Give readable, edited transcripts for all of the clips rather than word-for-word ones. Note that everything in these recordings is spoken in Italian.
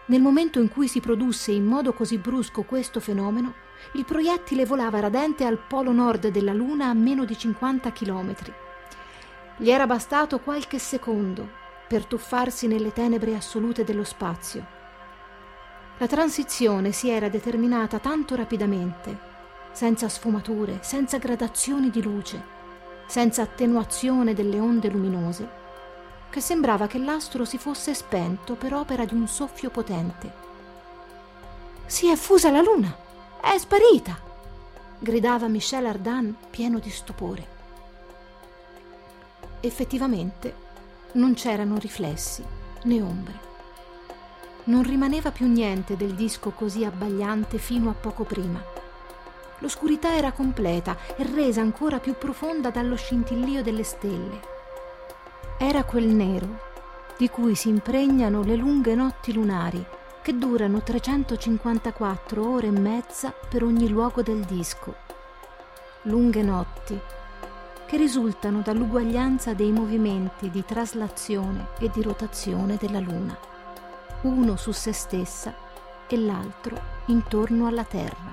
Nel momento in cui si produsse in modo così brusco questo fenomeno, il proiettile volava radente al polo nord della Luna a meno di 50 chilometri. Gli era bastato qualche secondo per tuffarsi nelle tenebre assolute dello spazio. La transizione si era determinata tanto rapidamente, senza sfumature, senza gradazioni di luce, senza attenuazione delle onde luminose, che sembrava che l'astro si fosse spento per opera di un soffio potente. «Si è fusa la Luna! È sparita!» gridava Michel Ardan pieno di stupore. Effettivamente non c'erano riflessi né ombre. Non rimaneva più niente del disco così abbagliante fino a poco prima. L'oscurità era completa e resa ancora più profonda dallo scintillio delle stelle. Era quel nero di cui si impregnano le lunghe notti lunari, che durano 354 ore e mezza per ogni luogo del disco. Lunghe notti che risultano dall'uguaglianza dei movimenti di traslazione e di rotazione della Luna, uno su se stessa e l'altro intorno alla Terra.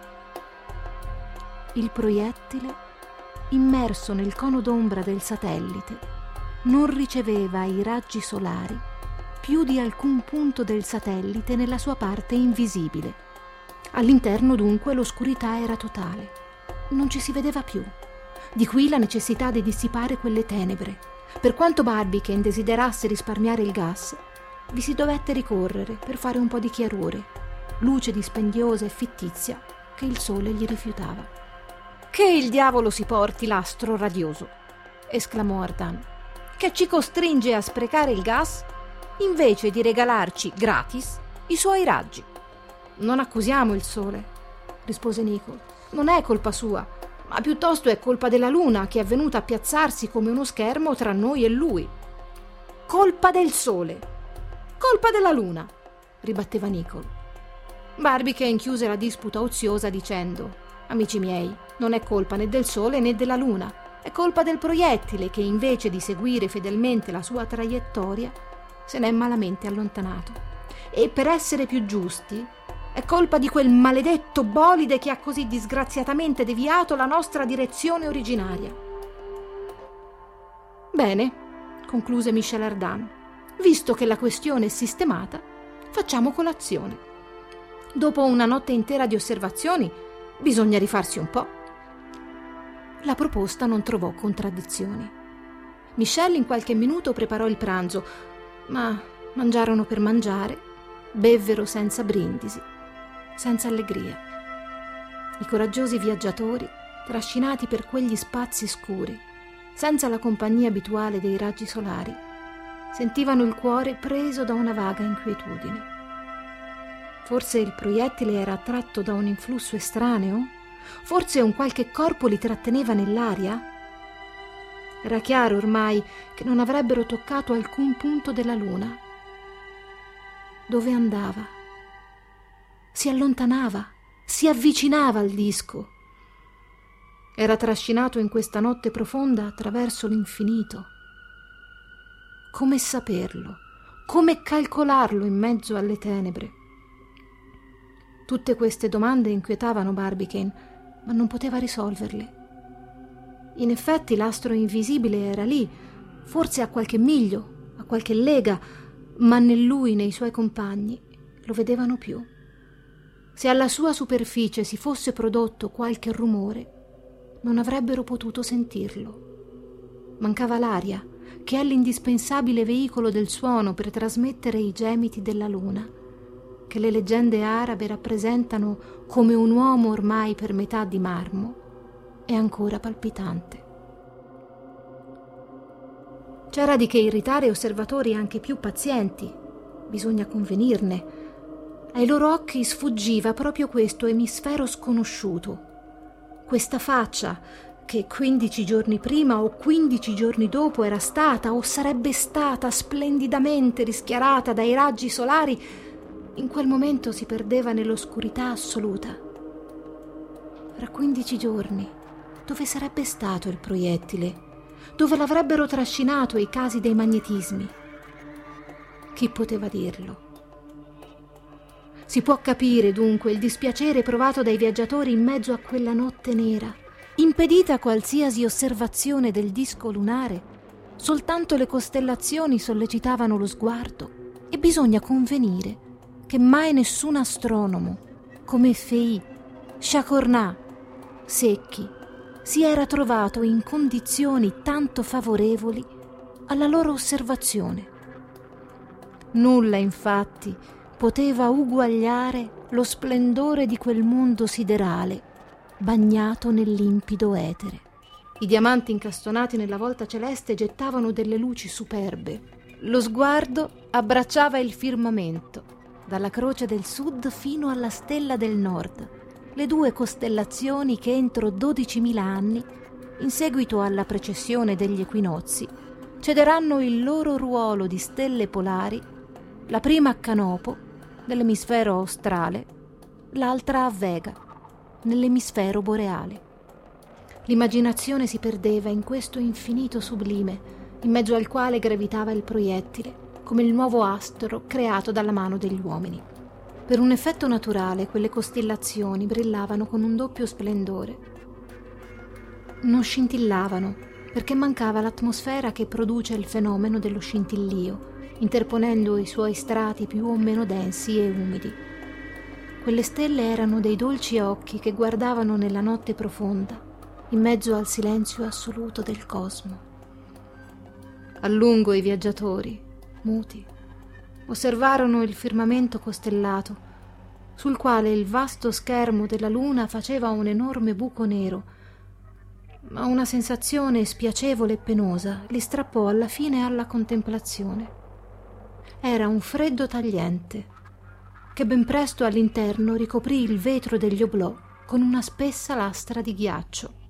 Il proiettile, immerso nel cono d'ombra del satellite, non riceveva i raggi solari più di alcun punto del satellite nella sua parte invisibile. All'interno dunque l'oscurità era totale, non ci si vedeva più. Di qui la necessità di dissipare quelle tenebre. Per quanto Barbicane desiderasse risparmiare il gas, vi si dovette ricorrere per fare un po' di chiarore, luce dispendiosa e fittizia che il sole gli rifiutava. «Che il diavolo si porti l'astro radioso!» esclamò Ardan, «che ci costringe a sprecare il gas invece di regalarci gratis i suoi raggi». «Non accusiamo il sole», rispose Nicole. «Non è colpa sua, ma piuttosto è colpa della Luna, che è venuta a piazzarsi come uno schermo tra noi e lui». «Colpa del sole, colpa della Luna», ribatteva Nicole. Barbicane chiuse la disputa oziosa dicendo: «Amici miei, non è colpa né del sole né della Luna. È colpa del proiettile che, invece di seguire fedelmente la sua traiettoria, se n'è malamente allontanato. E per essere più giusti, è colpa di quel maledetto bolide che ha così disgraziatamente deviato la nostra direzione originaria». «Bene», concluse Michel Ardan, «visto che la questione è sistemata, facciamo colazione. Dopo una notte intera di osservazioni, bisogna rifarsi un po'». La proposta non trovò contraddizioni. Michel in qualche minuto preparò il pranzo, ma mangiarono per mangiare, bevvero senza brindisi, senza allegria. I coraggiosi viaggiatori, trascinati per quegli spazi scuri, senza la compagnia abituale dei raggi solari, sentivano il cuore preso da una vaga inquietudine. Forse il proiettile era attratto da un influsso estraneo? Forse un qualche corpo li tratteneva nell'aria? Era chiaro ormai che non avrebbero toccato alcun punto della Luna. Dove andava? Si allontanava, si avvicinava al disco. Era trascinato in questa notte profonda attraverso l'infinito. Come saperlo? Come calcolarlo in mezzo alle tenebre? Tutte queste domande inquietavano Barbicane, ma non poteva risolverle. In effetti l'astro invisibile era lì, forse a qualche miglio, a qualche lega, ma né lui né i suoi compagni lo vedevano più. Se alla sua superficie si fosse prodotto qualche rumore, non avrebbero potuto sentirlo. Mancava l'aria, che è l'indispensabile veicolo del suono per trasmettere i gemiti della Luna, che le leggende arabe rappresentano come un uomo ormai per metà di marmo e ancora palpitante. C'era di che irritare osservatori anche più pazienti, bisogna convenirne. Ai loro occhi sfuggiva proprio questo emisfero sconosciuto, questa faccia che 15 giorni prima o 15 giorni dopo era stata o sarebbe stata splendidamente rischiarata dai raggi solari, in quel momento si perdeva nell'oscurità assoluta. Fra 15 giorni, dove sarebbe stato il proiettile? Dove l'avrebbero trascinato i casi dei magnetismi? Chi poteva dirlo? Si può capire dunque il dispiacere provato dai viaggiatori in mezzo a quella notte nera. Impedita qualsiasi osservazione del disco lunare, soltanto le costellazioni sollecitavano lo sguardo e bisogna convenire che mai nessun astronomo come Fei, Chacornat, Secchi si era trovato in condizioni tanto favorevoli alla loro osservazione. Nulla, infatti, poteva uguagliare lo splendore di quel mondo siderale bagnato nel limpido etere. I diamanti incastonati nella volta celeste gettavano delle luci superbe. Lo sguardo abbracciava il firmamento, dalla croce del sud fino alla stella del nord, le due costellazioni che entro 12.000 anni, in seguito alla precessione degli equinozi, cederanno il loro ruolo di stelle polari, la prima a Canopo, nell'emisfero australe, l'altra a Vega, nell'emisfero boreale. L'immaginazione si perdeva in questo infinito sublime, in mezzo al quale gravitava il proiettile, come il nuovo astro creato dalla mano degli uomini. Per un effetto naturale, quelle costellazioni brillavano con un doppio splendore. Non scintillavano, perché mancava l'atmosfera che produce il fenomeno dello scintillio, interponendo i suoi strati più o meno densi e umidi. Quelle stelle erano dei dolci occhi che guardavano nella notte profonda, in mezzo al silenzio assoluto del cosmo. A lungo i viaggiatori, muti, osservarono il firmamento costellato, sul quale il vasto schermo della luna faceva un enorme buco nero, ma una sensazione spiacevole e penosa li strappò alla fine alla contemplazione. Era un freddo tagliente, che ben presto all'interno ricoprì il vetro degli oblò con una spessa lastra di ghiaccio.